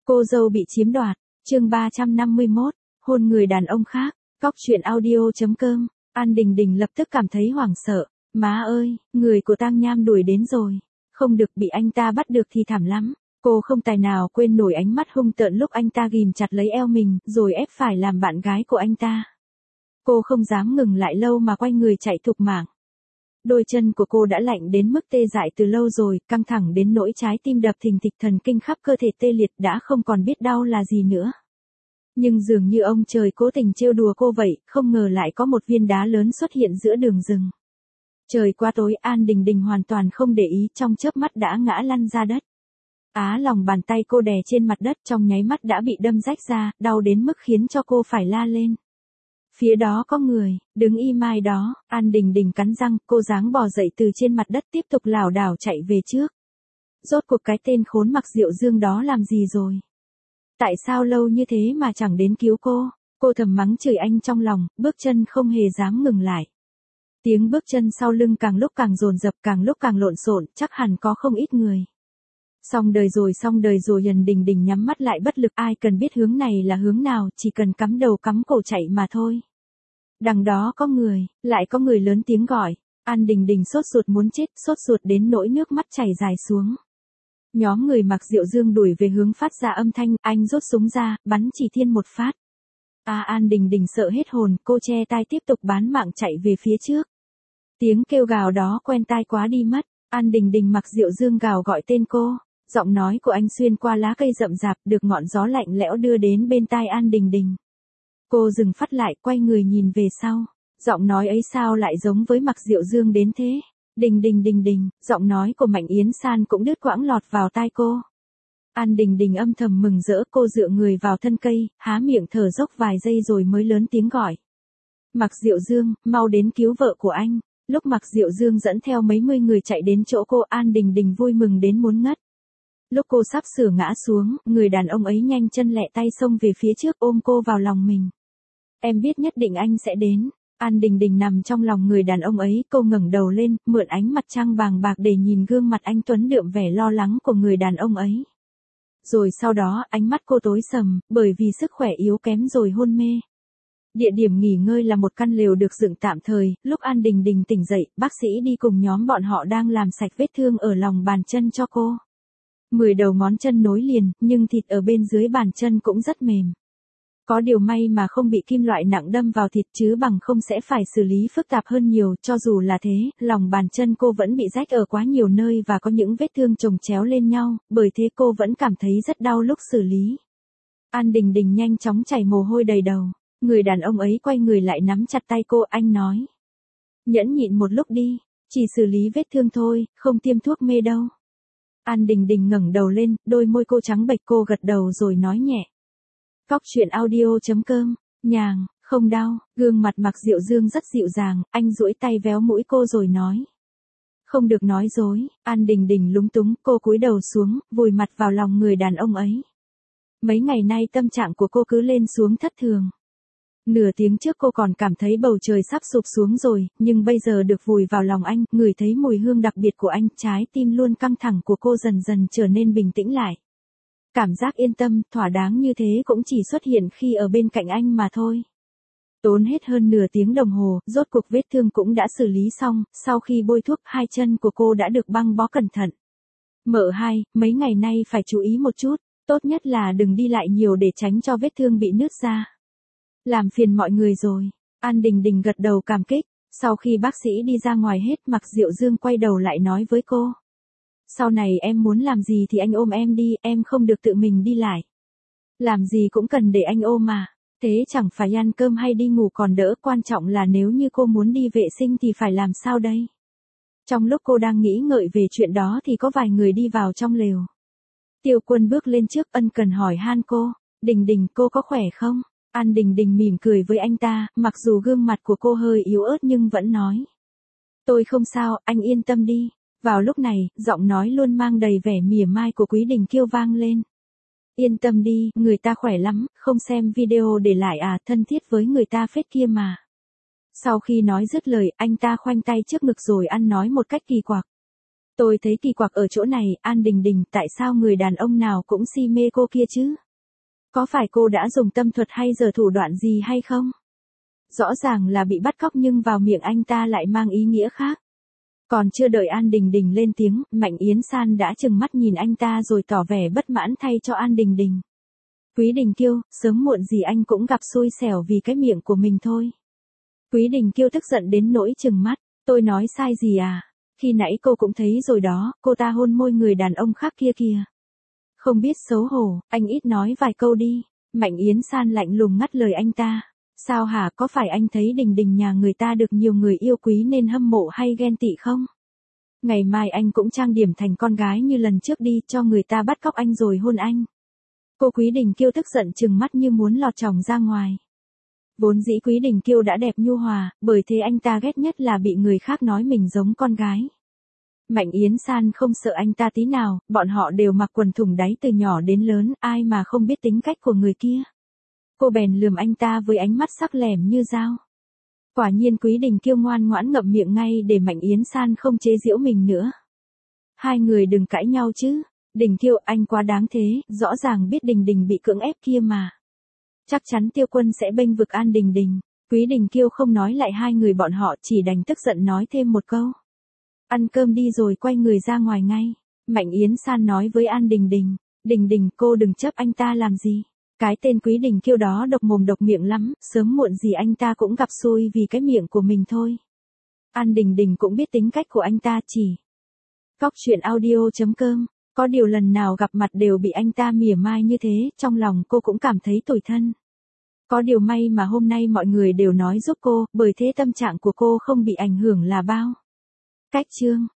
Cô dâu bị chiếm đoạt, chương 351, hôn người đàn ông khác, Cóc truyện audio.com, An Đình Đình lập tức cảm thấy hoảng sợ, má ơi, người của Tang Nham đuổi đến rồi, không được bị anh ta bắt được thì thảm lắm. Cô không tài nào quên nổi ánh mắt hung tợn lúc anh ta ghìm chặt lấy eo mình, rồi ép phải làm bạn gái của anh ta. Cô không dám ngừng lại lâu mà quay người chạy thục mạng. Đôi chân của cô đã lạnh đến mức tê dại từ lâu rồi, căng thẳng đến nỗi trái tim đập thình thịch, thần kinh khắp cơ thể tê liệt, đã không còn biết đau là gì nữa. Nhưng dường như ông trời cố tình trêu đùa cô vậy, không ngờ lại có một viên đá lớn xuất hiện giữa đường rừng. Trời quá tối, An Đình Đình hoàn toàn không để ý, trong chớp mắt đã ngã lăn ra đất. Lòng bàn tay cô đè trên mặt đất, trong nháy mắt đã bị đâm rách ra, đau đến mức khiến cho cô phải la lên. Phía đó có người, đứng im ai đó. An Đình Đình cắn răng, cô dáng bò dậy từ trên mặt đất, tiếp tục lảo đảo chạy về trước. Rốt cuộc cái tên khốn Mặc Diệu Dương đó làm gì rồi? Tại sao lâu như thế mà chẳng đến cứu cô? Cô thầm mắng chửi anh trong lòng, bước chân không hề dám ngừng lại. Tiếng bước chân sau lưng càng lúc càng dồn dập, càng lúc càng lộn xộn, chắc hẳn có không ít người. Xong đời rồi, An Đình Đình nhắm mắt lại bất lực, ai cần biết hướng này là hướng nào, chỉ cần cắm đầu cắm cổ chạy mà thôi. Đằng đó có người, lại có người lớn tiếng gọi. An Đình Đình sốt ruột muốn chết, sốt ruột đến nỗi nước mắt chảy dài xuống. Nhóm người Mặc Diệu Dương đuổi về hướng phát ra âm thanh, anh rút súng ra, bắn chỉ thiên một phát. An Đình Đình sợ hết hồn, cô che tai tiếp tục bán mạng chạy về phía trước. Tiếng kêu gào đó quen tai quá đi mất. An Đình Đình Mặc Diệu Dương gào gọi tên cô. Giọng nói của anh xuyên qua lá cây rậm rạp, được ngọn gió lạnh lẽo đưa đến bên tai An Đình Đình. Cô dừng phát lại, quay người nhìn về sau. Giọng nói ấy sao lại giống với Mặc Diệu Dương đến thế? Đình Đình, giọng nói của Mạnh Yến San cũng đứt quãng lọt vào tai cô. An Đình Đình âm thầm mừng rỡ, cô dựa người vào thân cây, há miệng thở dốc vài giây rồi mới lớn tiếng gọi. Mặc Diệu Dương, mau đến cứu vợ của anh. Lúc Mặc Diệu Dương dẫn theo mấy mươi người chạy đến chỗ cô, An Đình Đình vui mừng đến muốn ngất. Lúc cô sắp sửa ngã xuống, người đàn ông ấy nhanh chân lẹ tay xông về phía trước, ôm cô vào lòng mình. Em biết nhất định anh sẽ đến. An Đình Đình nằm trong lòng người đàn ông ấy, cô ngẩng đầu lên, mượn ánh mặt trăng bàng bạc để nhìn gương mặt anh tuấn đượm vẻ lo lắng của người đàn ông ấy. Rồi sau đó, ánh mắt cô tối sầm, bởi vì sức khỏe yếu kém rồi hôn mê. Địa điểm nghỉ ngơi là một căn lều được dựng tạm thời, lúc An Đình Đình tỉnh dậy, bác sĩ đi cùng nhóm bọn họ đang làm sạch vết thương ở lòng bàn chân cho cô. 10 đầu ngón chân nối liền, nhưng thịt ở bên dưới bàn chân cũng rất mềm. Có điều may mà không bị kim loại nặng đâm vào thịt, chứ bằng không sẽ phải xử lý phức tạp hơn nhiều. Cho dù là thế, lòng bàn chân cô vẫn bị rách ở quá nhiều nơi và có những vết thương chồng chéo lên nhau, bởi thế cô vẫn cảm thấy rất đau lúc xử lý. An Đình Đình nhanh chóng chảy mồ hôi đầy đầu. Người đàn ông ấy quay người lại nắm chặt tay cô, anh nói. Nhẫn nhịn một lúc đi, chỉ xử lý vết thương thôi, không tiêm thuốc mê đâu. An Đình Đình ngẩng đầu lên, đôi môi cô trắng bệch, cô gật đầu rồi nói nhẹ. Cóc truyện audio.com, nhàng, không đau. Gương mặt Mặc Diệu Dương rất dịu dàng, anh duỗi tay véo mũi cô rồi nói. Không được nói dối. An Đình Đình lúng túng, cô cúi đầu xuống, vùi mặt vào lòng người đàn ông ấy. Mấy ngày nay tâm trạng của cô cứ lên xuống thất thường. Nửa tiếng trước cô còn cảm thấy bầu trời sắp sụp xuống rồi, nhưng bây giờ được vùi vào lòng anh, ngửi thấy mùi hương đặc biệt của anh, trái tim luôn căng thẳng của cô dần dần trở nên bình tĩnh lại. Cảm giác yên tâm, thỏa đáng như thế cũng chỉ xuất hiện khi ở bên cạnh anh mà thôi. Tốn hết hơn nửa tiếng đồng hồ, rốt cuộc vết thương cũng đã xử lý xong, sau khi bôi thuốc, hai chân của cô đã được băng bó cẩn thận. Mợ hai, mấy ngày nay phải chú ý một chút, tốt nhất là đừng đi lại nhiều để tránh cho vết thương bị nứt ra. Làm phiền mọi người rồi. An Đình Đình gật đầu cảm kích. Sau khi bác sĩ đi ra ngoài hết, Mặc Diệu Dương quay đầu lại nói với cô. Sau này em muốn làm gì thì anh ôm em đi, em không được tự mình đi lại. Làm gì cũng cần để anh ôm mà. Thế chẳng phải ăn cơm hay đi ngủ còn đỡ, quan trọng là nếu như cô muốn đi vệ sinh thì phải làm sao đây? Trong lúc cô đang nghĩ ngợi về chuyện đó thì có vài người đi vào trong lều. Tiêu Quân bước lên trước, ân cần hỏi han cô. Đình Đình, cô có khỏe không? An Đình Đình mỉm cười với anh ta, mặc dù gương mặt của cô hơi yếu ớt nhưng vẫn nói. Tôi không sao, anh yên tâm đi. Vào lúc này, giọng nói luôn mang đầy vẻ mỉa mai của Quý Đình Kiêu vang lên. Yên tâm đi, người ta khỏe lắm, không xem video để lại à, thân thiết với người ta phết kia mà. Sau khi nói dứt lời, anh ta khoanh tay trước ngực rồi ăn nói một cách kỳ quặc. Tôi thấy kỳ quặc ở chỗ này, An Đình Đình, tại sao người đàn ông nào cũng si mê cô kia chứ? Có phải cô đã dùng tâm thuật hay giở thủ đoạn gì hay không? Rõ ràng là bị bắt cóc nhưng vào miệng anh ta lại mang ý nghĩa khác. Còn chưa đợi An Đình Đình lên tiếng, Mạnh Yến San đã trừng mắt nhìn anh ta rồi tỏ vẻ bất mãn thay cho An Đình Đình. Quý Đình Kiêu, sớm muộn gì anh cũng gặp xui xẻo vì cái miệng của mình thôi. Quý Đình Kiêu tức giận đến nỗi trừng mắt, tôi nói sai gì à? Khi nãy cô cũng thấy rồi đó, cô ta hôn môi người đàn ông khác kia kìa. Không biết xấu hổ, anh ít nói vài câu đi. Mạnh Yến San lạnh lùng ngắt lời anh ta. Sao hả, có phải anh thấy Đình Đình nhà người ta được nhiều người yêu quý nên hâm mộ hay ghen tị không? Ngày mai anh cũng trang điểm thành con gái như lần trước đi, cho người ta bắt cóc anh rồi hôn anh. Cô Quý Đình Kiêu tức giận trừng mắt như muốn lọt chồng ra ngoài. Vốn dĩ Quý Đình Kiêu đã đẹp nhu hòa, bởi thế anh ta ghét nhất là bị người khác nói mình giống con gái. Mạnh Yến San không sợ anh ta tí nào, bọn họ đều mặc quần thủng đáy từ nhỏ đến lớn, ai mà không biết tính cách của người kia. Cô bèn lườm anh ta với ánh mắt sắc lẻm như dao. Quả nhiên Quý Đình Kiêu ngoan ngoãn ngậm miệng ngay để Mạnh Yến San không chế giễu mình nữa. Hai người đừng cãi nhau chứ. Đình Kiêu, anh quá đáng thế, rõ ràng biết Đình Đình bị cưỡng ép kia mà. Chắc chắn Tiêu Quân sẽ bênh vực An Đình Đình. Quý Đình Kiêu không nói lại hai người bọn họ, chỉ đành tức giận nói thêm một câu. Ăn cơm đi rồi quay người ra ngoài ngay. Mạnh Yến San nói với An Đình Đình. Đình Đình, cô đừng chấp anh ta làm gì. Cái tên Quý Đình Kiêu đó độc mồm độc miệng lắm, sớm muộn gì anh ta cũng gặp xui vì cái miệng của mình thôi. An Đình Đình cũng biết tính cách của anh ta chỉ. Cóc truyện audio.com. Có điều lần nào gặp mặt đều bị anh ta mỉa mai như thế, trong lòng cô cũng cảm thấy tủi thân. Có điều may mà hôm nay mọi người đều nói giúp cô, bởi thế tâm trạng của cô không bị ảnh hưởng là bao. Cách chương